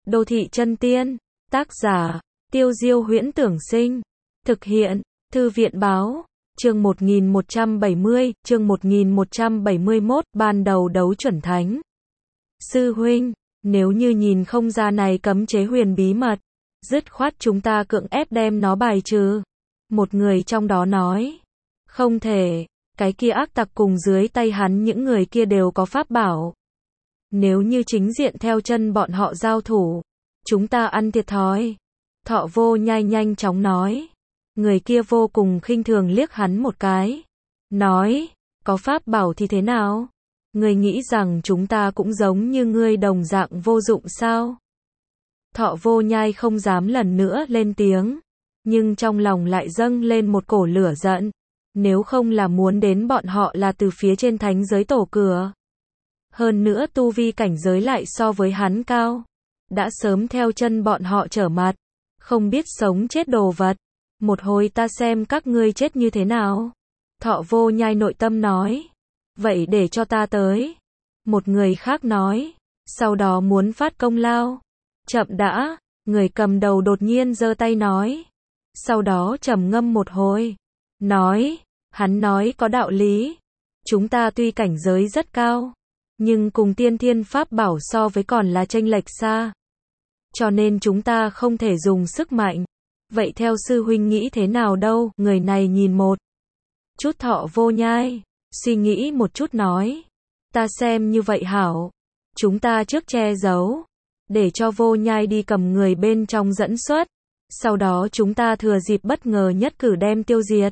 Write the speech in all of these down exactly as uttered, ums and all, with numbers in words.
Đô thị chân tiên. Tác giả, Tiêu Diêu Huyễn Tưởng Sinh. Thực hiện, Thư viện Báo. Chương một nghìn một trăm bảy mươi, chương một nghìn một trăm bảy mươi mốt, ban đầu đấu chuẩn thánh. Sư huynh, nếu như nhìn không ra này cấm chế huyền bí mật, dứt khoát chúng ta cưỡng ép đem nó bài trừ. Một người trong đó nói, không thể, cái kia ác tặc cùng dưới tay hắn những người kia đều có pháp bảo. Nếu như chính diện theo chân bọn họ giao thủ, chúng ta ăn thiệt thòi. Thọ Vô Nhai nhanh chóng nói. Người kia vô cùng khinh thường liếc hắn một cái. Nói, có pháp bảo thì thế nào? Ngươi nghĩ rằng chúng ta cũng giống như ngươi đồng dạng vô dụng sao? Thọ Vô Nhai không dám lần nữa lên tiếng. Nhưng trong lòng lại dâng lên một cổ lửa giận. Nếu không là muốn đến bọn họ là từ phía trên thánh giới tổ cửa. Hơn nữa tu vi cảnh giới lại so với hắn cao. Đã sớm theo chân bọn họ trở mặt. Không biết sống chết đồ vật. Một hồi ta xem các ngươi chết như thế nào. Thọ Vô Nhai nội tâm nói. Vậy để cho ta tới. Một người khác nói. Sau đó muốn phát công lao. Chậm đã. Người cầm đầu đột nhiên giơ tay nói. Sau đó trầm ngâm một hồi. Nói. Hắn nói có đạo lý. Chúng ta tuy cảnh giới rất cao. Nhưng cùng tiên thiên pháp bảo so với còn là chênh lệch xa. Cho nên chúng ta không thể dùng sức mạnh. Vậy theo sư huynh nghĩ thế nào đâu? Người này nhìn một chút Thọ Vô Nhai. Suy nghĩ một chút nói. Ta xem như vậy hảo. Chúng ta trước che giấu. Để cho Vô Nhai đi cầm người bên trong dẫn xuất. Sau đó chúng ta thừa dịp bất ngờ nhất cử đem tiêu diệt.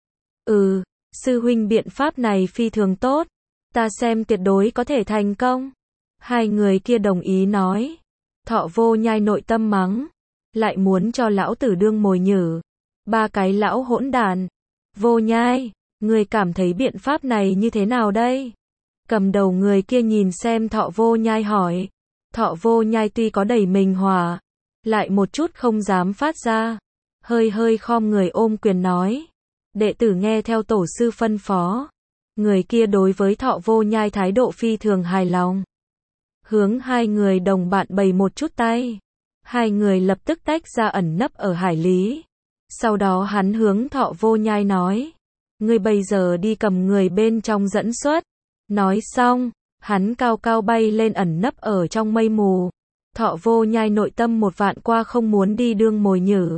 Ừ, sư huynh biện pháp này phi thường tốt. Ta xem tuyệt đối có thể thành công. Hai người kia đồng ý nói. Thọ Vô Nhai nội tâm mắng. Lại muốn cho lão tử đương mồi nhử. Ba cái lão hỗn đàn. Vô Nhai, người cảm thấy biện pháp này như thế nào đây? Cầm đầu người kia nhìn xem Thọ Vô Nhai hỏi. Thọ Vô Nhai tuy có đầy mình hỏa, lại một chút không dám phát ra. Hơi hơi khom người ôm quyền nói. Đệ tử nghe theo tổ sư phân phó. Người kia đối với Thọ Vô Nhai thái độ phi thường hài lòng. Hướng hai người đồng bạn bày một chút tay. Hai người lập tức tách ra ẩn nấp ở hải lý. Sau đó hắn hướng Thọ Vô Nhai nói. Ngươi bây giờ đi cầm người bên trong dẫn xuất. Nói xong, hắn cao cao bay lên ẩn nấp ở trong mây mù. Thọ Vô Nhai nội tâm một vạn qua không muốn đi đương mồi nhử.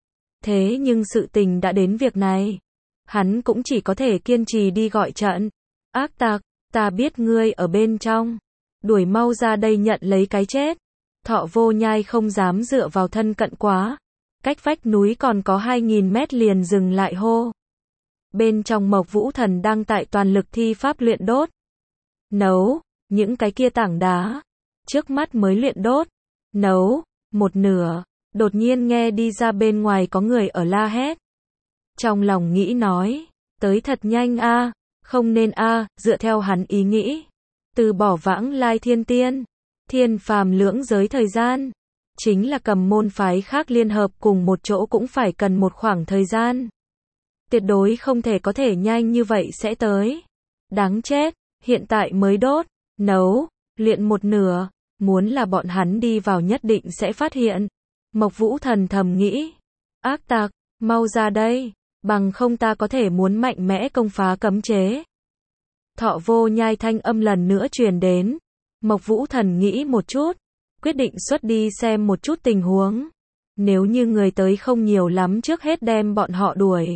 Thế nhưng sự tình đã đến việc này. Hắn cũng chỉ có thể kiên trì đi gọi trận. Ác tặc, ta biết ngươi ở bên trong. Đuổi mau ra đây nhận lấy cái chết. Thọ Vô Nhai không dám dựa vào thân cận quá. Cách vách núi còn có hai nghìn mét liền dừng lại hô. Bên trong Mộc Vũ Thần đang tại toàn lực thi pháp luyện đốt. Nấu, những cái kia tảng đá. Trước mắt mới luyện đốt. Nấu, một nửa. Đột nhiên nghe đi ra bên ngoài có người ở la hét. Trong lòng nghĩ nói. Tới thật nhanh a, không nên a, dựa theo hắn ý nghĩ. Từ bỏ vãng lai thiên tiên. Thiên phàm lưỡng giới thời gian. Chính là cầm môn phái khác liên hợp cùng một chỗ cũng phải cần một khoảng thời gian. Tuyệt đối không thể có thể nhanh như vậy sẽ tới. Đáng chết, hiện tại mới đốt, nấu, luyện một nửa. Muốn là bọn hắn đi vào nhất định sẽ phát hiện. Mộc Vũ Thần thầm nghĩ. Ác tặc, mau ra đây. Bằng không ta có thể muốn mạnh mẽ công phá cấm chế. Thọ Vô Nhai thanh âm lần nữa truyền đến. Mộc Vũ Thần nghĩ một chút. Quyết định xuất đi xem một chút tình huống. Nếu như người tới không nhiều lắm trước hết đem bọn họ đuổi.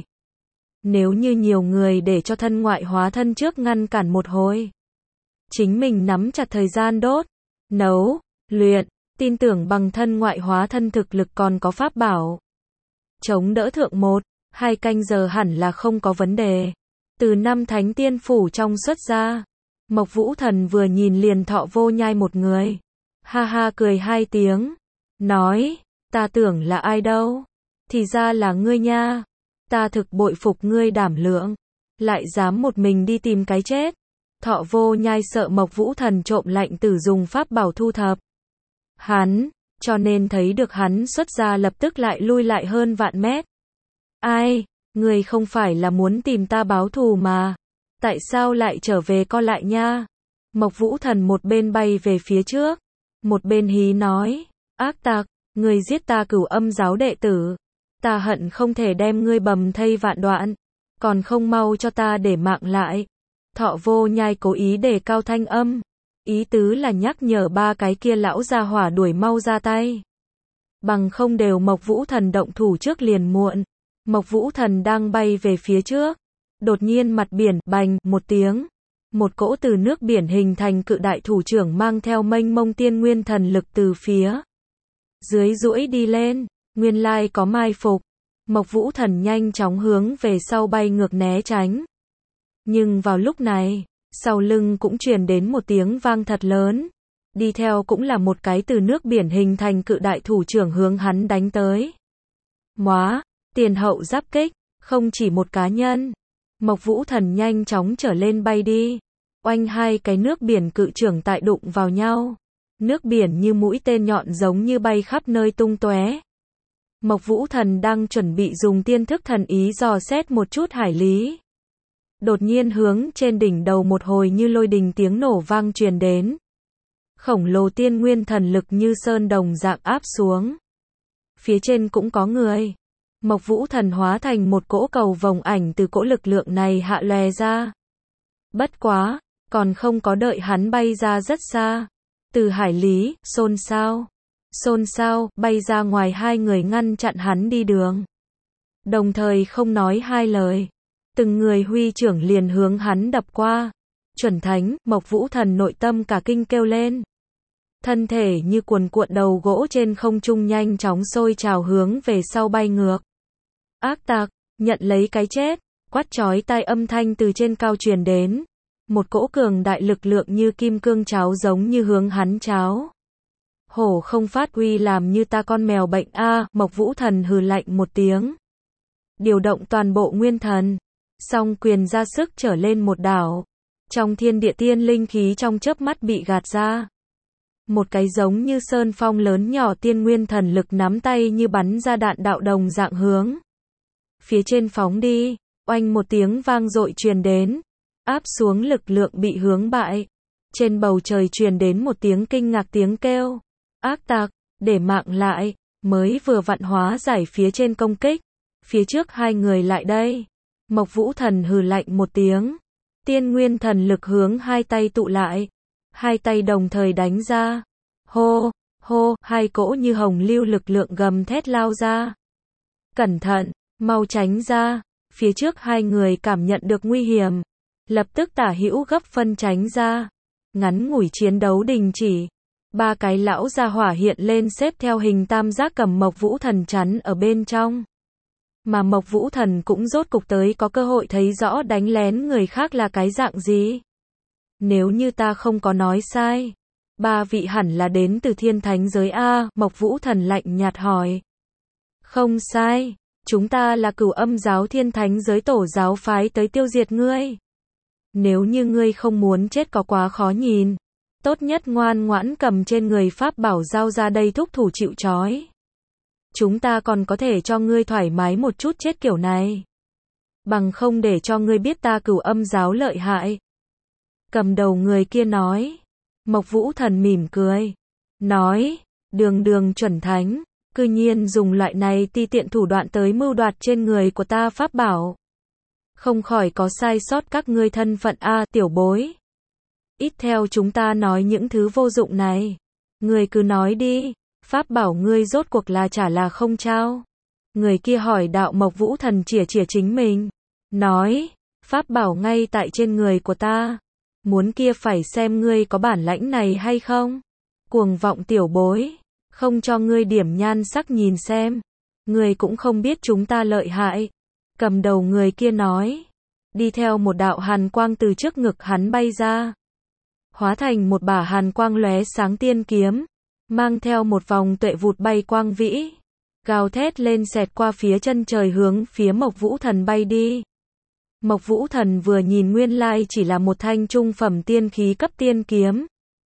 Nếu như nhiều người để cho thân ngoại hóa thân trước ngăn cản một hồi. Chính mình nắm chặt thời gian đốt. Nấu, luyện, tin tưởng bằng thân ngoại hóa thân thực lực còn có pháp bảo. Chống đỡ thượng một, hai canh giờ hẳn là không có vấn đề. Từ năm thánh tiên phủ trong xuất ra. Mộc Vũ Thần vừa nhìn liền Thọ Vô Nhai một người. Ha ha cười hai tiếng. Nói, ta tưởng là ai đâu. Thì ra là ngươi nha. Ta thực bội phục ngươi đảm lượng. Lại dám một mình đi tìm cái chết. Thọ Vô Nhai sợ Mộc Vũ Thần trộm lạnh tử dùng pháp bảo thu thập. Hắn, cho nên thấy được hắn xuất ra lập tức lại lui lại hơn vạn mét. Ai, ngươi không phải là muốn tìm ta báo thù mà. Tại sao lại trở về co lại nha? Mộc Vũ Thần một bên bay về phía trước. Một bên hí nói. Ác tặc, ngươi giết ta Cửu Âm giáo đệ tử. Ta hận không thể đem ngươi bầm thây vạn đoạn. Còn không mau cho ta để mạng lại. Thọ Vô Nhai cố ý đề cao thanh âm. Ý tứ là nhắc nhở ba cái kia lão gia hỏa đuổi mau ra tay. Bằng không đều Mộc Vũ Thần động thủ trước liền muộn. Mộc Vũ Thần đang bay về phía trước. Đột nhiên mặt biển, bành, một tiếng. Một cỗ từ nước biển hình thành cự đại thủ trưởng mang theo mênh mông tiên nguyên thần lực từ phía dưới duỗi đi lên. Nguyên lai có mai phục. Mộc Vũ Thần nhanh chóng hướng về sau bay ngược né tránh. Nhưng vào lúc này, sau lưng cũng truyền đến một tiếng vang thật lớn. Đi theo cũng là một cái từ nước biển hình thành cự đại thủ trưởng hướng hắn đánh tới. Móa, tiền hậu giáp kích, không chỉ một cá nhân. Mộc Vũ Thần nhanh chóng trở lên bay đi. Oanh, hai cái nước biển cự trưởng tại đụng vào nhau. Nước biển như mũi tên nhọn giống như bay khắp nơi tung tóe. Mộc Vũ Thần đang chuẩn bị dùng tiên thức thần ý dò xét một chút hải lý. Đột nhiên hướng trên đỉnh đầu một hồi như lôi đình tiếng nổ vang truyền đến. Khổng lồ tiên nguyên thần lực như sơn đồng dạng áp xuống. Phía trên cũng có người. Mộc Vũ Thần hóa thành một cỗ cầu vồng ảnh từ cỗ lực lượng này hạ lòe ra. Bất quá, còn không có đợi hắn bay ra rất xa. Từ hải lý, xôn xao. Xôn xao, bay ra ngoài hai người ngăn chặn hắn đi đường. Đồng thời không nói hai lời. Từng người huy trưởng liền hướng hắn đập qua. Chuẩn thánh, Mộc Vũ Thần nội tâm cả kinh kêu lên. Thân thể như cuồn cuộn đầu gỗ trên không trung nhanh chóng sôi trào hướng về sau bay ngược. Ác tặc, nhận lấy cái chết, quát chói tai âm thanh từ trên cao truyền đến. Một cỗ cường đại lực lượng như kim cương cháo giống như hướng hắn cháo. Hổ không phát uy làm như ta con mèo bệnh a, Mộc Vũ Thần hừ lạnh một tiếng. Điều động toàn bộ nguyên thần, song quyền ra sức trở lên một đảo. Trong thiên địa tiên linh khí trong chớp mắt bị gạt ra. Một cái giống như sơn phong lớn nhỏ tiên nguyên thần lực nắm tay như bắn ra đạn đạo đồng dạng hướng phía trên phóng đi. Oanh, một tiếng vang dội truyền đến. Áp xuống lực lượng bị hướng bại. Trên bầu trời truyền đến một tiếng kinh ngạc tiếng kêu. Ác tặc, để mạng lại. Mới vừa vặn hóa giải phía trên công kích. Phía trước hai người lại đây. Mộc Vũ Thần hừ lạnh một tiếng. Tiên nguyên thần lực hướng hai tay tụ lại. Hai tay đồng thời đánh ra. Hô, hô, hai cỗ như hồng lưu lực lượng gầm thét lao ra. Cẩn thận, mau tránh ra. Phía trước hai người cảm nhận được nguy hiểm. Lập tức tả hữu gấp phân tránh ra. Ngắn ngủi chiến đấu đình chỉ. Ba cái lão gia hỏa hiện lên xếp theo hình tam giác cầm Mộc Vũ Thần chắn ở bên trong. Mà Mộc Vũ Thần cũng rốt cục tới có cơ hội thấy rõ đánh lén người khác là cái dạng gì. Nếu như ta không có nói sai, ba vị hẳn là đến từ thiên thánh giới A, Mộc Vũ Thần lạnh nhạt hỏi. Không sai, chúng ta là Cửu Âm giáo thiên thánh giới tổ giáo phái tới tiêu diệt ngươi. Nếu như ngươi không muốn chết có quá khó nhìn, tốt nhất ngoan ngoãn cầm trên người pháp bảo giao ra đây thúc thủ chịu trói. Chúng ta còn có thể cho ngươi thoải mái một chút chết kiểu này. Bằng không để cho ngươi biết ta Cửu Âm giáo lợi hại. Cầm đầu người kia nói. Mộc Vũ Thần mỉm cười. Nói, đường đường chuẩn thánh, cư nhiên dùng loại này ti tiện thủ đoạn tới mưu đoạt trên người của ta pháp bảo. Không khỏi có sai sót các ngươi thân phận a, tiểu bối. Ít theo chúng ta nói những thứ vô dụng này. Ngươi cứ nói đi, pháp bảo ngươi rốt cuộc là trả là không trao. Người kia hỏi đạo. Mộc Vũ Thần chìa chìa chính mình. Nói, pháp bảo ngay tại trên người của ta. Muốn kia phải xem ngươi có bản lãnh này hay không. Cuồng vọng tiểu bối, không cho ngươi điểm nhan sắc nhìn xem. Ngươi cũng không biết chúng ta lợi hại. Cầm đầu người kia nói. Đi theo một đạo hàn quang từ trước ngực hắn bay ra. Hóa thành một bả hàn quang lóe sáng tiên kiếm. Mang theo một vòng tuệ vụt bay quang vĩ. Gào thét lên xẹt qua phía chân trời hướng phía Mộc Vũ Thần bay đi. Mộc Vũ Thần vừa nhìn nguyên lai chỉ là một thanh trung phẩm tiên khí cấp tiên kiếm.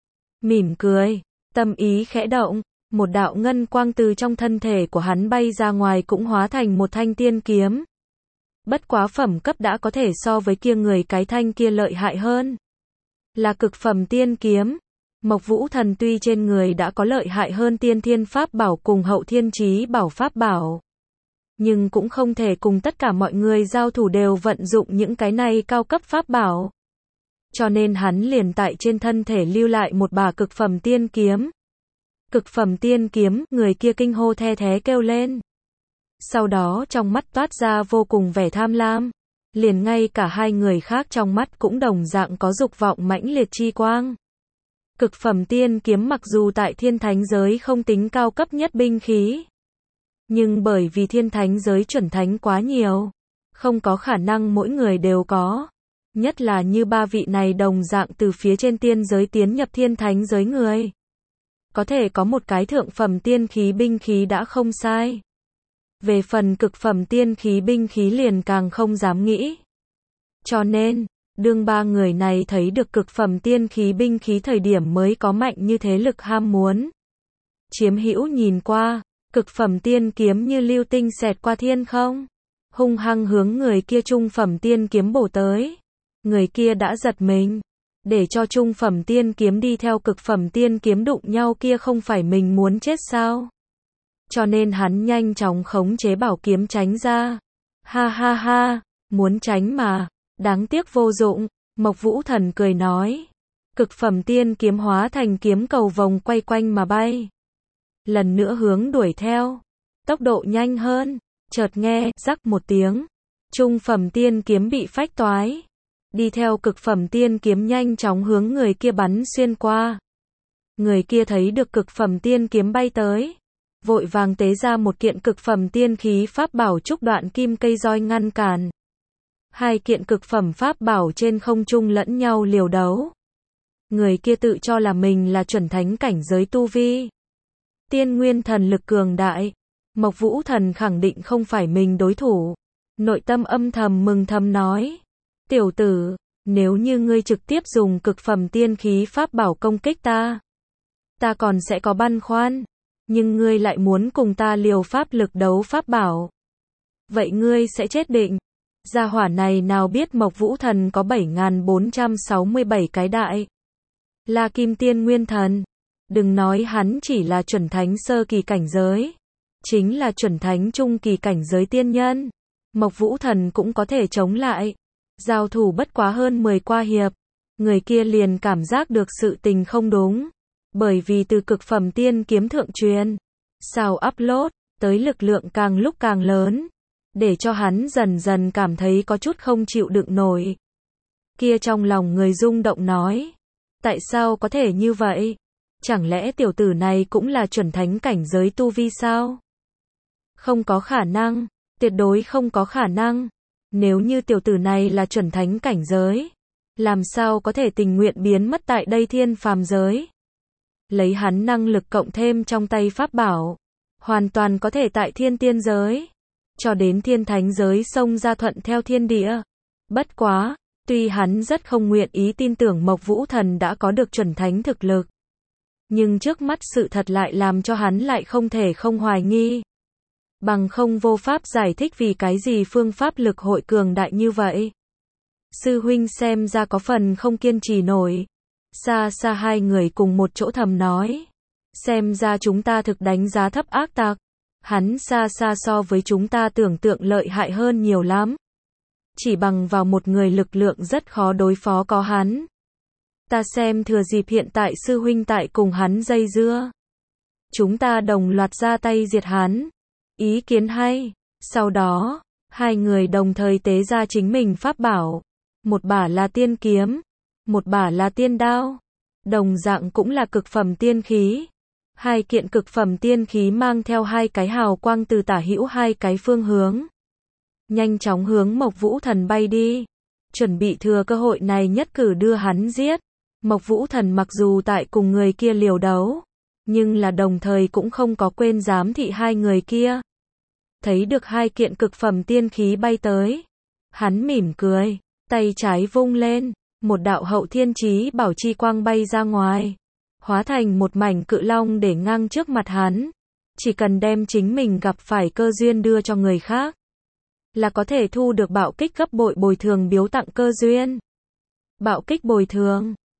Mỉm cười, tâm ý khẽ động, một đạo ngân quang từ trong thân thể của hắn bay ra ngoài cũng hóa thành một thanh tiên kiếm. Bất quá phẩm cấp đã có thể so với kia người cái thanh kia lợi hại hơn. Là cực phẩm tiên kiếm. Mộc Vũ Thần tuy trên người đã có lợi hại hơn tiên thiên pháp bảo cùng hậu thiên chí bảo pháp bảo, nhưng cũng không thể cùng tất cả mọi người giao thủ đều vận dụng những cái này cao cấp pháp bảo. Cho nên hắn liền tại trên thân thể lưu lại một bả cực phẩm tiên kiếm. Cực phẩm tiên kiếm, người kia kinh hô the thé kêu lên. Sau đó trong mắt toát ra vô cùng vẻ tham lam. Liền ngay cả hai người khác trong mắt cũng đồng dạng có dục vọng mãnh liệt chi quang. Cực phẩm tiên kiếm mặc dù tại thiên thánh giới không tính cao cấp nhất binh khí, nhưng bởi vì thiên thánh giới chuẩn thánh quá nhiều, không có khả năng mỗi người đều có. Nhất là như ba vị này đồng dạng từ phía trên tiên giới tiến nhập thiên thánh giới người. Có thể có một cái thượng phẩm tiên khí binh khí đã không sai. Về phần cực phẩm tiên khí binh khí liền càng không dám nghĩ. Cho nên, đương ba người này thấy được cực phẩm tiên khí binh khí thời điểm mới có mạnh như thế lực ham muốn. Chiếm hữu nhìn qua, cực phẩm tiên kiếm như lưu tinh xẹt qua thiên không, hung hăng hướng người kia trung phẩm tiên kiếm bổ tới. Người kia đã giật mình, để cho trung phẩm tiên kiếm đi theo cực phẩm tiên kiếm đụng nhau kia không phải mình muốn chết sao? Cho nên hắn nhanh chóng khống chế bảo kiếm tránh ra. Ha ha ha, muốn tránh mà, đáng tiếc vô dụng, Mộc Vũ Thần cười nói. Cực phẩm tiên kiếm hóa thành kiếm cầu vòng quay quanh mà bay. Lần nữa hướng đuổi theo, tốc độ nhanh hơn, chợt nghe, rắc một tiếng, trung phẩm tiên kiếm bị phách toái. Đi theo cực phẩm tiên kiếm nhanh chóng hướng người kia bắn xuyên qua. Người kia thấy được cực phẩm tiên kiếm bay tới, vội vàng tế ra một kiện cực phẩm tiên khí pháp bảo trúc đoạn kim cây roi ngăn cản. Hai kiện cực phẩm pháp bảo trên không trung lẫn nhau liều đấu. Người kia tự cho là mình là chuẩn thánh cảnh giới tu vi. Tiên nguyên thần lực cường đại. Mộc Vũ Thần khẳng định không phải mình đối thủ. Nội tâm âm thầm mừng thầm nói. Tiểu tử, nếu như ngươi trực tiếp dùng cực phẩm tiên khí pháp bảo công kích ta, ta còn sẽ có băn khoăn. Nhưng ngươi lại muốn cùng ta liều pháp lực đấu pháp bảo. Vậy ngươi sẽ chết định. Gia hỏa này nào biết Mộc Vũ Thần có bảy nghìn bốn trăm sáu mươi bảy cái đại La Kim Tiên Nguyên Thần. Đừng nói hắn chỉ là chuẩn thánh sơ kỳ cảnh giới, chính là chuẩn thánh trung kỳ cảnh giới tiên nhân, Mộc Vũ Thần cũng có thể chống lại. Giao thủ bất quá hơn mười qua hiệp, người kia liền cảm giác được sự tình không đúng. Bởi vì từ cực phẩm tiên kiếm thượng truyền, sao upload, tới lực lượng càng lúc càng lớn, để cho hắn dần dần cảm thấy có chút không chịu đựng nổi. Kia trong lòng người rung động nói, tại sao có thể như vậy? Chẳng lẽ tiểu tử này cũng là chuẩn thánh cảnh giới tu vi sao? Không có khả năng, tuyệt đối không có khả năng. Nếu như tiểu tử này là chuẩn thánh cảnh giới, làm sao có thể tình nguyện biến mất tại đây thiên phàm giới? Lấy hắn năng lực cộng thêm trong tay pháp bảo, hoàn toàn có thể tại thiên tiên giới, cho đến thiên thánh giới xông ra thuận theo thiên địa. Bất quá, tuy hắn rất không nguyện ý tin tưởng Mộc Vũ Thần đã có được chuẩn thánh thực lực, nhưng trước mắt sự thật lại làm cho hắn lại không thể không hoài nghi. Bằng không vô pháp giải thích vì cái gì phương pháp lực hội cường đại như vậy. Sư huynh xem ra có phần không kiên trì nổi. Xa xa hai người cùng một chỗ thầm nói. Xem ra chúng ta thực đánh giá thấp ác tặc. Hắn xa xa so với chúng ta tưởng tượng lợi hại hơn nhiều lắm. Chỉ bằng vào một người lực lượng rất khó đối phó có hắn. Ta xem thừa dịp hiện tại sư huynh tại cùng hắn dây dưa. Chúng ta đồng loạt ra tay diệt hắn. Ý kiến hay. Sau đó, hai người đồng thời tế ra chính mình pháp bảo. Một bả là tiên kiếm, một bả là tiên đao. Đồng dạng cũng là cực phẩm tiên khí. Hai kiện cực phẩm tiên khí mang theo hai cái hào quang từ tả hữu hai cái phương hướng. Nhanh chóng hướng Mộc Vũ Thần bay đi. Chuẩn bị thừa cơ hội này nhất cử đưa hắn giết. Mộc Vũ Thần mặc dù tại cùng người kia liều đấu, nhưng là đồng thời cũng không có quên giám thị hai người kia. Thấy được hai kiện cực phẩm tiên khí bay tới, hắn mỉm cười, tay trái vung lên, một đạo hậu thiên chí bảo chi quang bay ra ngoài, hóa thành một mảnh cự long để ngang trước mặt hắn. Chỉ cần đem chính mình gặp phải cơ duyên đưa cho người khác, là có thể thu được bạo kích gấp bội bồi thường biếu tặng cơ duyên. Bạo kích bồi thường,